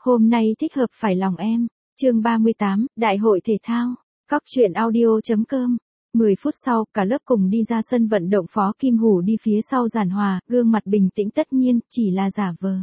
Hôm nay thích hợp phải lòng em. Chương 38, Đại hội thể thao. Cóc truyện audio.com. 10 phút sau, cả lớp cùng đi ra sân vận động. Phó Kim Hủ đi phía sau Giản Hòa, gương mặt bình tĩnh tất nhiên, chỉ là giả vờ.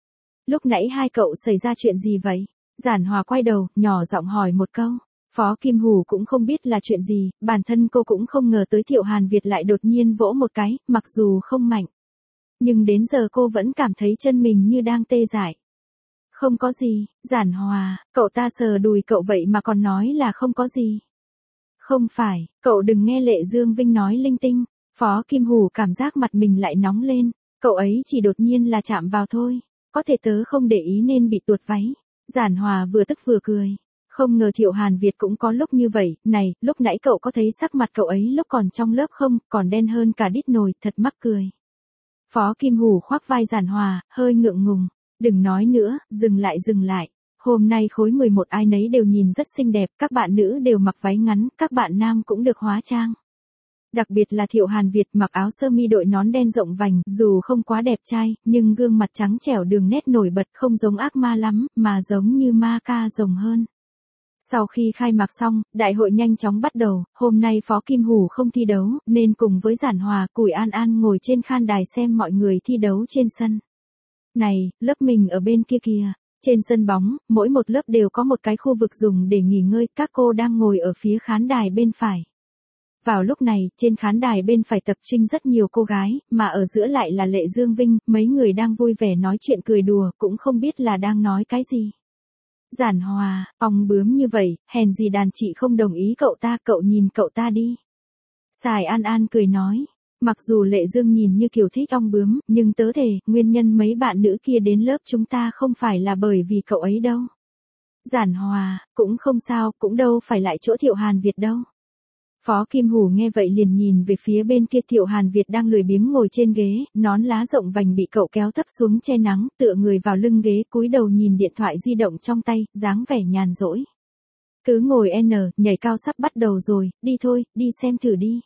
Lúc nãy hai cậu xảy ra chuyện gì vậy? Giản Hòa quay đầu, nhỏ giọng hỏi một câu. Phó Kim Hủ cũng không biết là chuyện gì, bản thân cô cũng không ngờ tới Thiệu Hàn Việt lại đột nhiên vỗ một cái, mặc dù không mạnh. Nhưng đến giờ cô vẫn cảm thấy chân mình như đang tê dại. Không có gì, Giản Hòa, cậu ta sờ đùi cậu vậy mà còn nói là không có gì. Không phải, cậu đừng nghe Lệ Dương Vinh nói linh tinh. Phó Kim Hủ cảm giác mặt mình lại nóng lên, cậu ấy chỉ đột nhiên là chạm vào thôi, có thể tớ không để ý nên bị tuột váy. Giản Hòa vừa tức vừa cười. Không ngờ Thiệu Hàn Việt cũng có lúc như vậy, này, lúc nãy cậu có thấy sắc mặt cậu ấy lúc còn trong lớp không, còn đen hơn cả đít nồi, thật mắc cười. Phó Kim Hủ khoác vai Giản Hòa, hơi ngượng ngùng. Đừng nói nữa, dừng lại. Hôm nay khối 11 ai nấy đều nhìn rất xinh đẹp, các bạn nữ đều mặc váy ngắn, các bạn nam cũng được hóa trang. Đặc biệt là Thiệu Hàn Việt mặc áo sơ mi đội nón đen rộng vành, dù không quá đẹp trai, nhưng gương mặt trắng trẻo đường nét nổi bật không giống ác ma lắm, mà giống như ma ca rồng hơn. Sau khi khai mạc xong, đại hội nhanh chóng bắt đầu, hôm nay Phó Kim Hủ không thi đấu, nên cùng với Giản Hòa, Củi An An ngồi trên khán đài xem mọi người thi đấu trên sân. Này, lớp mình ở bên kia kìa. Trên sân bóng, mỗi một lớp đều có một cái khu vực dùng để nghỉ ngơi, các cô đang ngồi ở phía khán đài bên phải. Vào lúc này, trên khán đài bên phải tập trung rất nhiều cô gái, mà ở giữa lại là Lệ Dương Vinh, mấy người đang vui vẻ nói chuyện cười đùa, cũng không biết là đang nói cái gì. Giản Hòa, ong bướm như vậy, hèn gì đàn chị không đồng ý cậu ta, cậu nhìn cậu ta đi. Sài An An cười nói. Mặc dù Lệ Dương nhìn như kiểu thích ong bướm, nhưng tớ thề, nguyên nhân mấy bạn nữ kia đến lớp chúng ta không phải là bởi vì cậu ấy đâu. Giản Hòa, cũng không sao, cũng đâu phải lại chỗ Thiệu Hàn Việt đâu. Phó Kim Hủ nghe vậy liền nhìn về phía bên kia. Thiệu Hàn Việt đang lười biếng ngồi trên ghế, nón lá rộng vành bị cậu kéo thấp xuống che nắng, tựa người vào lưng ghế, cúi đầu nhìn điện thoại di động trong tay, dáng vẻ nhàn rỗi. Cứ ngồi nhảy cao sắp bắt đầu rồi, đi thôi, đi xem thử đi.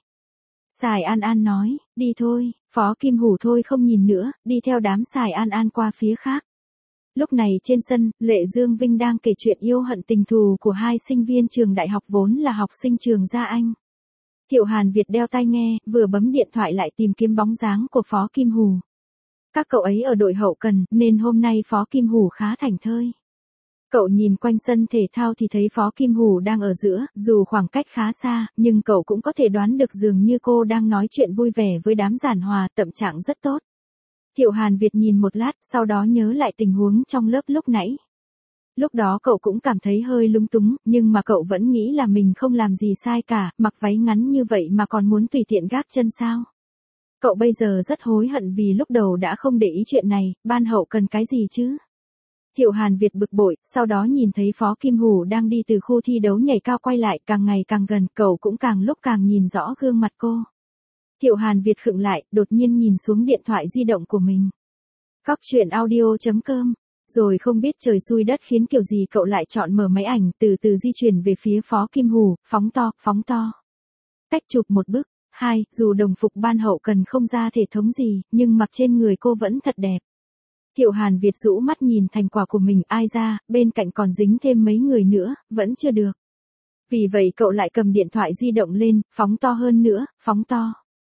Sài An An nói, đi thôi. Phó Kim Hủ thôi không nhìn nữa, đi theo đám Sài An An qua phía khác. Lúc này trên sân, Lệ Dương Vinh đang kể chuyện yêu hận tình thù của hai sinh viên trường đại học vốn là học sinh trường Gia Anh. Thiệu Hàn Việt đeo tai nghe, vừa bấm điện thoại lại tìm kiếm bóng dáng của Phó Kim Hủ. Các cậu ấy ở đội hậu cần, nên hôm nay Phó Kim Hủ khá thảnh thơi. Cậu nhìn quanh sân thể thao thì thấy Phó Kim Hủ đang ở giữa, dù khoảng cách khá xa, nhưng cậu cũng có thể đoán được dường như cô đang nói chuyện vui vẻ với đám Giản Hòa, tâm trạng rất tốt. Thiệu Hàn Việt nhìn một lát, sau đó nhớ lại tình huống trong lớp lúc nãy. Lúc đó cậu cũng cảm thấy hơi lung túng, nhưng mà cậu vẫn nghĩ là mình không làm gì sai cả, mặc váy ngắn như vậy mà còn muốn tùy tiện gác chân sao. Cậu bây giờ rất hối hận vì lúc đầu đã không để ý chuyện này, ban hậu cần cái gì chứ. Thiệu Hàn Việt bực bội, sau đó nhìn thấy Phó Kim Hủ đang đi từ khu thi đấu nhảy cao quay lại, càng ngày càng gần, cậu cũng càng lúc càng nhìn rõ gương mặt cô. Thiệu Hàn Việt khựng lại, đột nhiên nhìn xuống điện thoại di động của mình. Cóc truyện audio.com. Rồi không biết trời xui đất khiến kiểu gì cậu lại chọn mở máy ảnh, từ từ di chuyển về phía Phó Kim Hủ, phóng to. Tách chụp một bức. 2, dù đồng phục ban hậu cần không ra thể thống gì, nhưng mặc trên người cô vẫn thật đẹp. Thiệu Hàn Việt rũ mắt nhìn thành quả của mình, ai ra, bên cạnh còn dính thêm mấy người nữa, vẫn chưa được. Vì vậy cậu lại cầm điện thoại di động lên, phóng to hơn nữa, phóng to.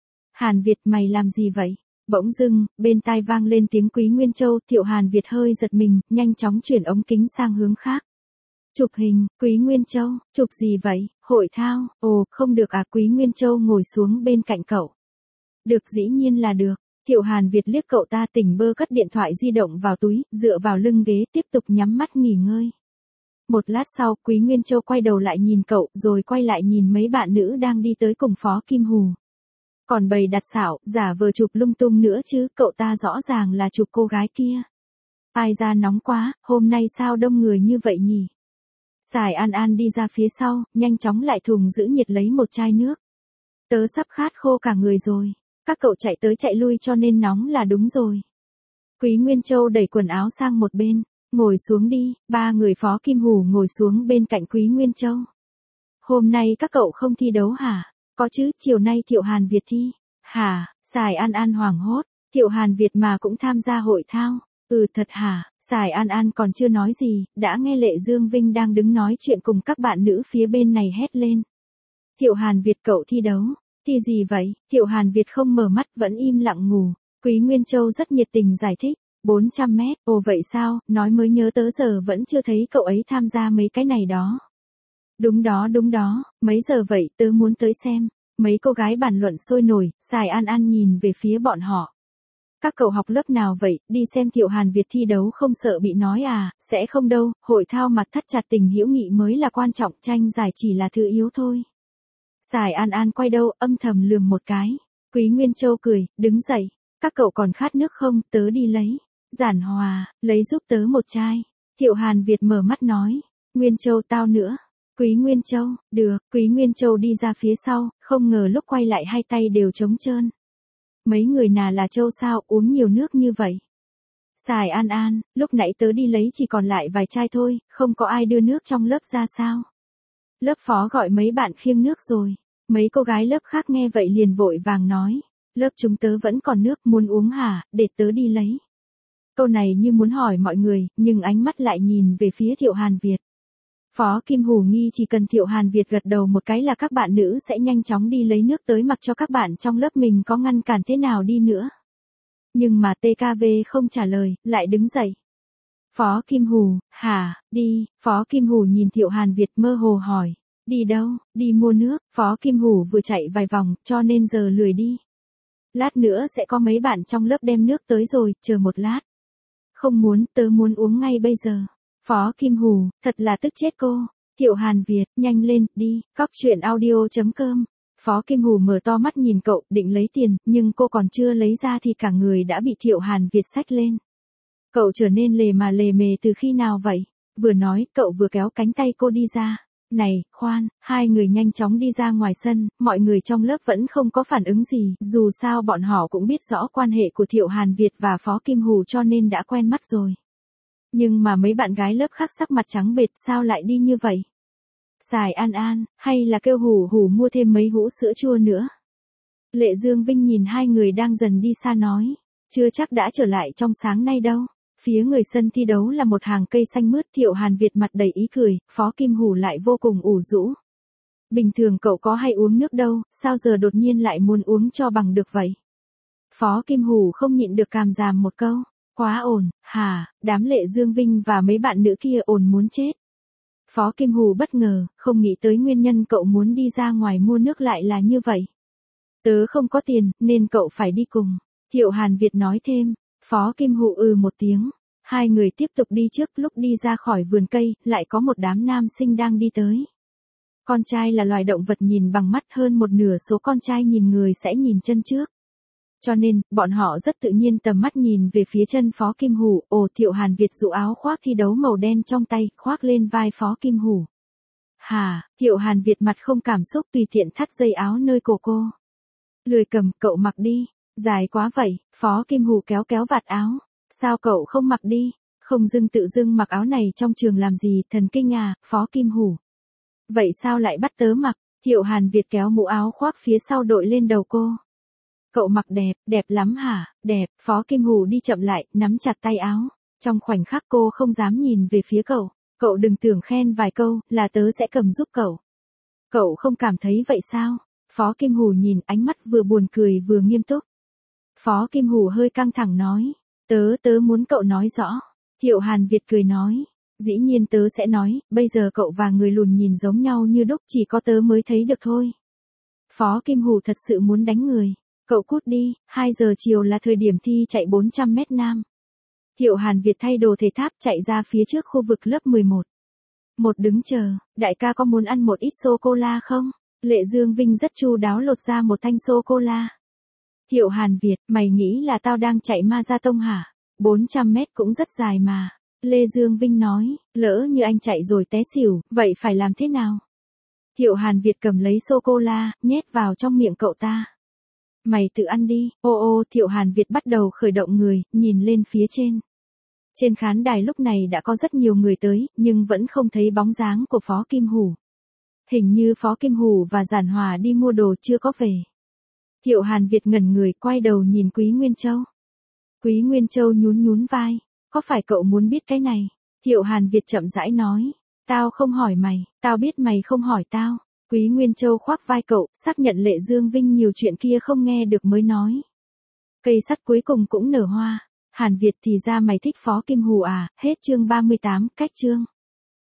Hàn Việt mày làm gì vậy? Bỗng dưng, bên tai vang lên tiếng Quý Nguyên Châu, Thiệu Hàn Việt hơi giật mình, nhanh chóng chuyển ống kính sang hướng khác. Chụp hình, Quý Nguyên Châu, chụp gì vậy? Hội thao, ồ, không được à? Quý Nguyên Châu ngồi xuống bên cạnh cậu. Được, dĩ nhiên là được. Thiệu Hàn Việt liếc cậu ta, tỉnh bơ cất điện thoại di động vào túi, dựa vào lưng ghế tiếp tục nhắm mắt nghỉ ngơi. Một lát sau, Quý Nguyên Châu quay đầu lại nhìn cậu, rồi quay lại nhìn mấy bạn nữ đang đi tới cùng Phó Kim Hủ. Còn bày đặt xảo, giả vờ chụp lung tung nữa chứ, cậu ta rõ ràng là chụp cô gái kia. Ai ra nóng quá, hôm nay sao đông người như vậy nhỉ? Sài An An đi ra phía sau, nhanh chóng lại thùng giữ nhiệt lấy một chai nước. Tớ sắp khát khô cả người rồi. Các cậu chạy tới chạy lui cho nên nóng là đúng rồi. Quý Nguyên Châu đẩy quần áo sang một bên. Ngồi xuống đi. Ba người Phó Kim Hủ ngồi xuống bên cạnh Quý Nguyên Châu. Hôm nay các cậu không thi đấu hả? Có chứ, chiều nay Thiệu Hàn Việt thi. Hả? Sài An An hoảng hốt. Thiệu Hàn Việt mà cũng tham gia hội thao. Thật hả? Sài An An còn chưa nói gì, đã nghe Lệ Dương Vinh đang đứng nói chuyện cùng các bạn nữ phía bên này hét lên. Thiệu Hàn Việt cậu thi đấu. Thi gì vậy? Thiệu Hàn Việt không mở mắt vẫn im lặng ngủ. Quý Nguyên Châu rất nhiệt tình giải thích. 400 mét, ồ vậy sao, nói mới nhớ tới giờ vẫn chưa thấy cậu ấy tham gia mấy cái này đó. Đúng đó, mấy giờ vậy tớ muốn tới xem. Mấy cô gái bàn luận sôi nổi, Sài An An nhìn về phía bọn họ. Các cậu học lớp nào vậy, đi xem Thiệu Hàn Việt thi đấu không sợ bị nói à, sẽ không đâu, hội thao mặt thắt chặt tình hữu nghị mới là quan trọng, tranh giải chỉ là thứ yếu thôi. Sài An An quay đầu, âm thầm lườm một cái. Quý Nguyên Châu cười, đứng dậy, các cậu còn khát nước không, tớ đi lấy. Giản Hòa, lấy giúp tớ một chai. Thiệu Hàn Việt mở mắt nói, Nguyên Châu tao nữa. Quý Nguyên Châu, được, Quý Nguyên Châu đi ra phía sau, không ngờ lúc quay lại hai tay đều trống trơn. Mấy người nà là Châu sao, uống nhiều nước như vậy. Sài An An, lúc nãy tớ đi lấy chỉ còn lại vài chai thôi, không có ai đưa nước trong lớp ra sao. Lớp phó gọi mấy bạn khiêng nước rồi. Mấy cô gái lớp khác nghe vậy liền vội vàng nói, lớp chúng tớ vẫn còn nước, muốn uống hả, để tớ đi lấy. Câu này như muốn hỏi mọi người, nhưng ánh mắt lại nhìn về phía Thiệu Hàn Việt. Phó Kim Hủ nghi chỉ cần Thiệu Hàn Việt gật đầu một cái là các bạn nữ sẽ nhanh chóng đi lấy nước tới mặc cho các bạn trong lớp mình có ngăn cản thế nào đi nữa. Nhưng mà TKV không trả lời, lại đứng dậy. Phó Kim Hủ, hả, đi, Phó Kim Hủ nhìn Thiệu Hàn Việt mơ hồ hỏi, đi đâu, đi mua nước, Phó Kim Hủ vừa chạy vài vòng, cho nên giờ lười đi. Lát nữa sẽ có mấy bạn trong lớp đem nước tới rồi, chờ một lát. Không muốn, tớ muốn uống ngay bây giờ. Phó Kim Hủ, thật là tức chết cô. Thiệu Hàn Việt, nhanh lên, đi, cóc truyện audio.com. Phó Kim Hủ mở to mắt nhìn cậu, định lấy tiền, nhưng cô còn chưa lấy ra thì cả người đã bị Thiệu Hàn Việt xách lên. Cậu trở nên lề mề từ khi nào vậy? Vừa nói, cậu vừa kéo cánh tay cô đi ra. Này, khoan, hai người nhanh chóng đi ra ngoài sân, mọi người trong lớp vẫn không có phản ứng gì, dù sao bọn họ cũng biết rõ quan hệ của Thiệu Hàn Việt và Phó Kim Hủ cho nên đã quen mắt rồi. Nhưng mà mấy bạn gái lớp khác sắc mặt trắng bệch sao lại đi như vậy? Sài An An, hay là kêu Hủ Hủ mua thêm mấy hũ sữa chua nữa? Lệ Dương Vinh nhìn hai người đang dần đi xa nói, chưa chắc đã trở lại trong sáng nay đâu. Phía người sân thi đấu là một hàng cây xanh mướt, Thiệu Hàn Việt mặt đầy ý cười, Phó Kim Hủ lại vô cùng ủ rũ. Bình thường cậu có hay uống nước đâu, sao giờ đột nhiên lại muốn uống cho bằng được vậy? Phó Kim Hủ không nhịn được càm ràm một câu, quá ổn, hả, đám Lệ Dương Vinh và mấy bạn nữ kia ổn muốn chết. Phó Kim Hủ bất ngờ, không nghĩ tới nguyên nhân cậu muốn đi ra ngoài mua nước lại là như vậy. Tớ không có tiền, nên cậu phải đi cùng. Thiệu Hàn Việt nói thêm. Phó Kim Hủ một tiếng. Hai người tiếp tục đi trước, lúc đi ra khỏi vườn cây, lại có một đám nam sinh đang đi tới. Con trai là loài động vật nhìn bằng mắt, hơn một nửa số con trai nhìn người sẽ nhìn chân trước. Cho nên, bọn họ rất tự nhiên tầm mắt nhìn về phía chân Phó Kim Hủ. Thiệu Hàn Việt dụ áo khoác thi đấu màu đen trong tay, khoác lên vai Phó Kim Hủ. Hả, Thiệu Hàn Việt mặt không cảm xúc tùy tiện thắt dây áo nơi cổ cô. Lười cầm, cậu mặc đi. Dài quá vậy, Phó Kim Hủ kéo vạt áo. Sao cậu không mặc đi? Không tự dưng mặc áo này trong trường làm gì, thần kinh à, Phó Kim Hủ. Vậy sao lại bắt tớ mặc? Thiệu Hàn Việt kéo mũ áo khoác phía sau đội lên đầu cô. Cậu mặc đẹp lắm hả? Đẹp, Phó Kim Hủ đi chậm lại, nắm chặt tay áo. Trong khoảnh khắc cô không dám nhìn về phía cậu. Cậu đừng tưởng khen vài câu, là tớ sẽ cầm giúp cậu. Cậu không cảm thấy vậy sao? Phó Kim Hủ nhìn, ánh mắt vừa buồn cười vừa nghiêm túc. Phó Kim Hủ hơi căng thẳng nói. Tớ muốn cậu nói rõ. Thiệu Hàn Việt cười nói. Dĩ nhiên tớ sẽ nói, bây giờ cậu và người lùn nhìn giống nhau như đúc, chỉ có tớ mới thấy được thôi. Phó Kim Hủ thật sự muốn đánh người. Cậu cút đi, 2 giờ chiều là thời điểm thi chạy 400 mét nam. Thiệu Hàn Việt thay đồ thể thao chạy ra phía trước khu vực lớp 11. Một đứng chờ, đại ca có muốn ăn một ít sô-cô-la không? Lệ Dương Vinh rất chu đáo lột ra một thanh sô-cô-la. Thiệu Hàn Việt, mày nghĩ là tao đang chạy marathon hả? 400 mét cũng rất dài mà. Lê Dương Vinh nói, lỡ như anh chạy rồi té xỉu, vậy phải làm thế nào? Thiệu Hàn Việt cầm lấy sô-cô-la, nhét vào trong miệng cậu ta. Mày tự ăn đi. Thiệu Hàn Việt bắt đầu khởi động người, nhìn lên phía trên. Trên khán đài lúc này đã có rất nhiều người tới, nhưng vẫn không thấy bóng dáng của Phó Kim Hủ. Hình như Phó Kim Hủ và Giản Hòa đi mua đồ chưa có về. Thiệu Hàn Việt ngẩn người, quay đầu nhìn Quý Nguyên Châu. Quý Nguyên Châu nhún vai. Có phải cậu muốn biết cái này? Thiệu Hàn Việt chậm rãi nói. Tao không hỏi mày, tao biết mày không hỏi tao. Quý Nguyên Châu khoác vai cậu, xác nhận Lệ Dương Vinh nhiều chuyện kia không nghe được mới nói. Cây sắt cuối cùng cũng nở hoa. Hàn Việt thì ra mày thích Phó Kim Hù à, hết chương 38, cách chương.